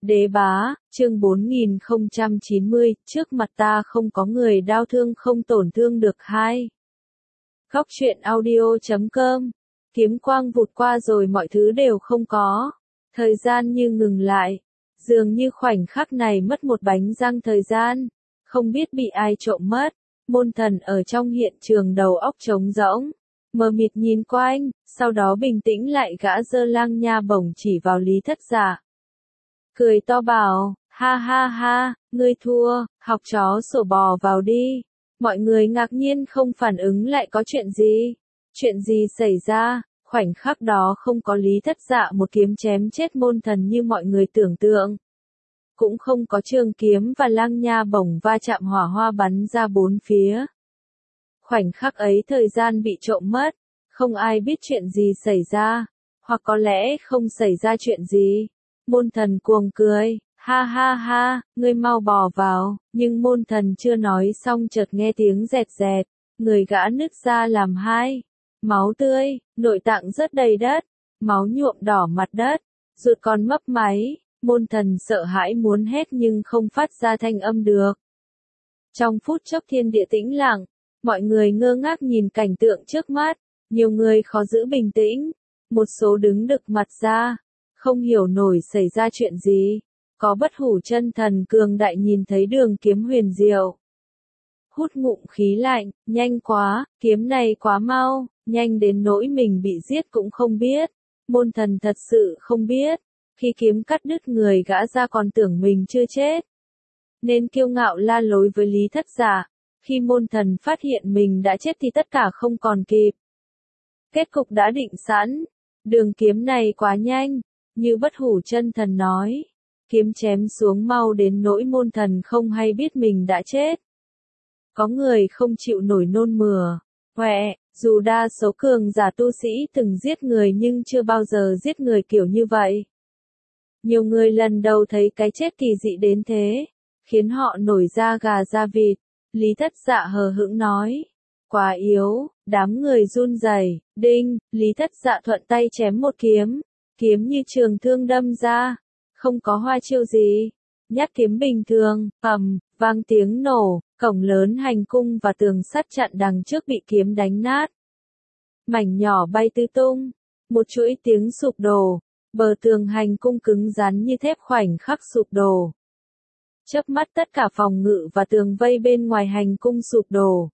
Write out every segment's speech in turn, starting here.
Đế bá, chương 4090, trước mặt ta không có người đau thương không tổn thương được hai. Góc truyện audio.com, kiếm quang vụt qua rồi mọi thứ đều không có. Thời gian như ngừng lại, dường như khoảnh khắc này mất một bánh răng thời gian, không biết bị ai trộm mất. Môn thần ở trong hiện trường đầu óc trống rỗng, mờ mịt nhìn quanh, sau đó bình tĩnh lại gã giơ lang nha bổng chỉ vào Lý Thất Dạ. Cười to bảo, ha ha ha, ngươi thua, học chó sổ bò vào đi. Mọi người ngạc nhiên không phản ứng lại có chuyện gì. Chuyện gì xảy ra, khoảnh khắc đó không có Lý Thất Dạ một kiếm chém chết môn thần như mọi người tưởng tượng. Cũng không có trường kiếm và lang nha bổng va chạm hỏa hoa bắn ra bốn phía. Khoảnh khắc ấy thời gian bị trộm mất, không ai biết chuyện gì xảy ra, hoặc có lẽ không xảy ra chuyện gì. Môn thần cuồng cười, ha ha ha, ngươi mau bò vào, nhưng môn thần chưa nói xong chợt nghe tiếng rẹt rẹt, người gã nứt ra làm hai. Máu tươi, nội tạng rất đầy đất, máu nhuộm đỏ mặt đất, ruột còn mấp máy, môn thần sợ hãi muốn hét nhưng không phát ra thanh âm được. Trong phút chốc thiên địa tĩnh lặng, mọi người ngơ ngác nhìn cảnh tượng trước mắt, nhiều người khó giữ bình tĩnh, một số đứng đực mặt ra, không hiểu nổi xảy ra chuyện gì. Có bất hủ chân thần cường đại nhìn thấy đường kiếm huyền diệu. Hút ngụm khí lạnh, nhanh quá, kiếm này quá mau, nhanh đến nỗi mình bị giết cũng không biết. Môn thần thật sự không biết, khi kiếm cắt đứt người gã ra còn tưởng mình chưa chết. Nên kiêu ngạo la lối với Lý Thất Dạ, khi môn thần phát hiện mình đã chết thì tất cả không còn kịp. Kết cục đã định sẵn, đường kiếm này quá nhanh, như bất hủ chân thần nói. Kiếm chém xuống mau đến nỗi môn thần không hay biết mình đã chết. Có người không chịu nổi nôn mửa. Quẹ, dù đa số cường giả tu sĩ từng giết người nhưng chưa bao giờ giết người kiểu như vậy. Nhiều người lần đầu thấy cái chết kỳ dị đến thế, khiến họ nổi da gà da vịt. Lý Thất Dạ hờ hững nói. Quá yếu, đám người run rẩy. Đinh, Lý Thất Dạ thuận tay chém một kiếm. Kiếm như trường thương đâm ra. Không có hoa chiêu gì. Nhát kiếm bình thường, vang tiếng nổ, cổng lớn hành cung và tường sắt chặn đằng trước bị kiếm đánh nát. Mảnh nhỏ bay tứ tung, một chuỗi tiếng sụp đổ, bờ tường hành cung cứng rắn như thép khoảnh khắc sụp đổ. Chớp mắt tất cả phòng ngự và tường vây bên ngoài hành cung sụp đổ.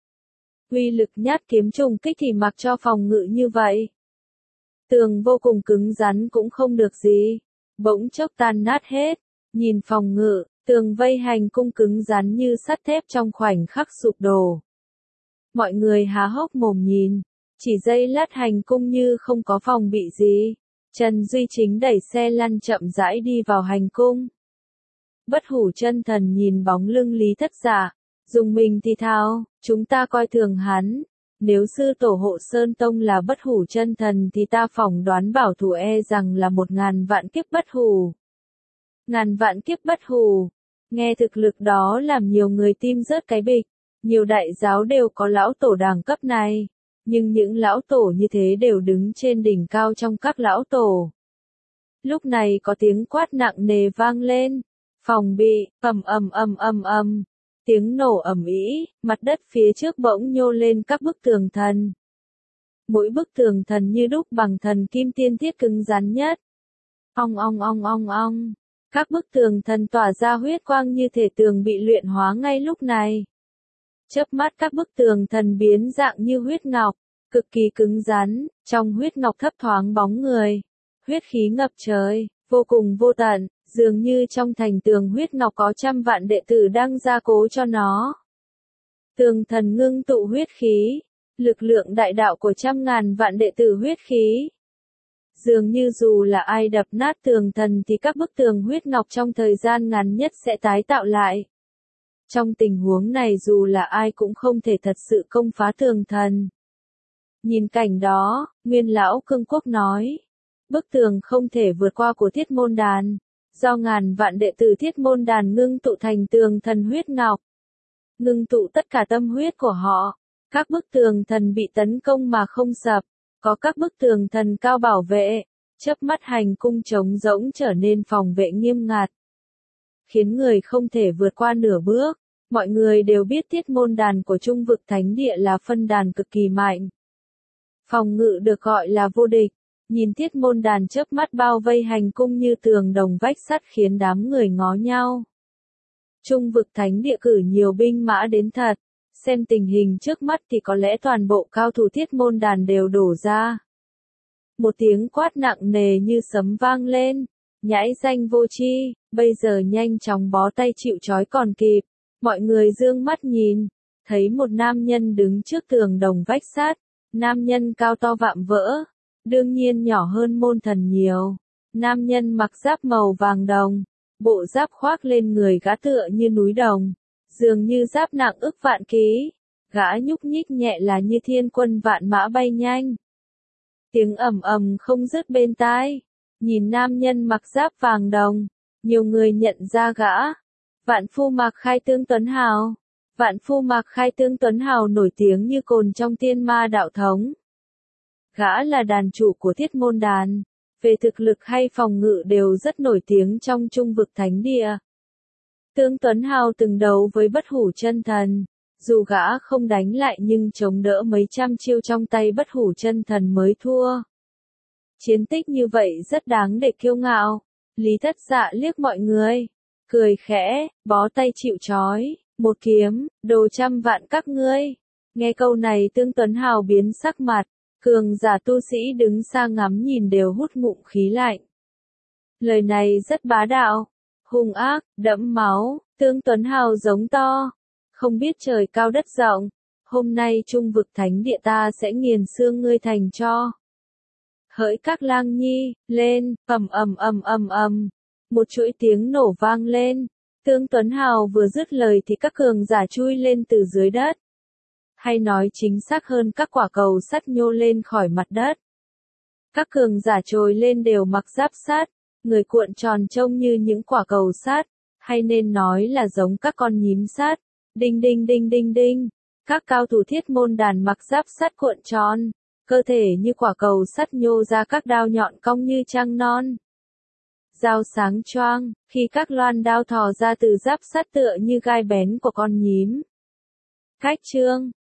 Uy lực nhát kiếm trùng kích thì mặc cho phòng ngự như vậy. Tường vô cùng cứng rắn cũng không được gì. Bỗng chốc tan nát hết, nhìn phòng ngự, tường vây hành cung cứng rắn như sắt thép trong khoảnh khắc sụp đổ. Mọi người há hốc mồm nhìn, chỉ giây lát hành cung như không có phòng bị gì. Trần Duy Chính đẩy xe lăn chậm rãi đi vào hành cung. Bất hủ chân thần nhìn bóng lưng Lý Thất Dạ, dùng mình thì thào, chúng ta coi thường hắn. Nếu sư tổ hộ Sơn Tông là bất hủ chân thần thì ta phỏng đoán bảo thủ e rằng là 1000 vạn kiếp bất hủ. 1000 vạn kiếp bất hủ. Nghe thực lực đó làm nhiều người tim rớt cái bịch. Nhiều đại giáo đều có lão tổ đẳng cấp này. Nhưng những lão tổ như thế đều đứng trên đỉnh cao trong các lão tổ. Lúc này có tiếng quát nặng nề vang lên. Phòng bị, ầm. Tiếng nổ ầm ĩ, mặt đất phía trước bỗng nhô lên các bức tường thần. Mỗi bức tường thần như đúc bằng thần kim tiên thiết cứng rắn nhất. Ong. Các bức tường thần tỏa ra huyết quang như thể tường bị luyện hóa ngay lúc này. Chớp mắt các bức tường thần biến dạng như huyết ngọc, cực kỳ cứng rắn, trong huyết ngọc thấp thoáng bóng người. Huyết khí ngập trời, vô cùng vô tận. Dường như trong thành tường huyết ngọc có 100 vạn đệ tử đang gia cố cho nó. Tường thần ngưng tụ huyết khí, lực lượng đại đạo của 100.000 vạn đệ tử huyết khí. Dường như dù là ai đập nát tường thần thì các bức tường huyết ngọc trong thời gian ngắn nhất sẽ tái tạo lại. Trong tình huống này dù là ai cũng không thể thật sự công phá tường thần. Nhìn cảnh đó, Nguyên lão Cương Quốc nói, bức tường không thể vượt qua của Thiết Môn Đàn. Do 1000 vạn đệ tử Thiết Môn Đàn ngưng tụ thành tường thần huyết ngọc. Ngưng tụ tất cả tâm huyết của họ. Các bức tường thần bị tấn công mà không sập. Có các bức tường thần cao bảo vệ. Chớp mắt hành cung trống rỗng trở nên phòng vệ nghiêm ngặt. khiến người không thể vượt qua nửa bước. Mọi người đều biết thiết môn đàn của Trung vực thánh địa là phân đàn cực kỳ mạnh. Phòng ngự được gọi là vô địch. Nhìn thiết môn đàn chớp mắt bao vây hành cung như tường đồng vách sắt khiến đám người ngó nhau. Trung vực thánh địa cử nhiều binh mã đến thật. Xem tình hình trước mắt thì có lẽ toàn bộ cao thủ thiết môn đàn đều đổ ra. Một tiếng quát nặng nề như sấm vang lên. Nhãi danh vô tri, bây giờ nhanh chóng bó tay chịu trói còn kịp. Mọi người dương mắt nhìn, thấy một nam nhân đứng trước tường đồng vách sắt. Nam nhân cao to vạm vỡ, đương nhiên nhỏ hơn môn thần nhiều. Nam nhân mặc giáp màu vàng đồng, bộ giáp khoác lên người gã tựa như núi đồng, dường như giáp nặng ức vạn ký. Gã nhúc nhích nhẹ là như thiên quân vạn mã bay nhanh. Tiếng ầm ầm không dứt bên tai. Nhìn nam nhân mặc giáp vàng đồng, nhiều người nhận ra gã. Vạn Phu Mạc Khai Tương Tuấn Hào. Vạn Phu Mạc Khai Tương Tuấn Hào nổi tiếng như cồn trong tiên ma đạo thống. Gã là đàn chủ của thiết môn đàn, về thực lực hay phòng ngự đều rất nổi tiếng trong Trung vực thánh địa. Tương Tuấn Hào từng đấu với Bất Hủ Chân Thần, dù gã không đánh lại nhưng chống đỡ mấy trăm chiêu trong tay Bất Hủ Chân Thần mới thua. Chiến tích như vậy rất đáng để kiêu ngạo. Lý Thất Dạ liếc mọi người, cười khẽ, bó tay chịu trói, một kiếm, đồ trăm vạn các ngươi. Nghe câu này Tương Tuấn Hào biến sắc mặt, cường giả tu sĩ đứng xa ngắm nhìn đều hút ngụm khí lạnh. Lời này rất bá đạo, hung ác, đẫm máu. Tương Tuấn Hào giống to, không biết trời cao đất rộng, hôm nay Trung vực thánh địa ta sẽ nghiền xương ngươi thành tro. Hỡi các lang nhi, lên, ầm ầm ầm ầm ầm. Một chuỗi tiếng nổ vang lên. Tương Tuấn Hào vừa dứt lời thì các cường giả chui lên từ dưới đất. Hay nói chính xác hơn các quả cầu sắt nhô lên khỏi mặt đất. Các cường giả trồi lên đều mặc giáp sắt, người cuộn tròn trông như những quả cầu sắt, hay nên nói là giống các con nhím sắt. Đinh đinh đinh đinh đinh. Các cao thủ thiết môn đàn mặc giáp sắt cuộn tròn, cơ thể như quả cầu sắt nhô ra các đao nhọn cong như trăng non. Dao sáng choang, khi các loan đao thò ra từ giáp sắt tựa như gai bén của con nhím. Cách chương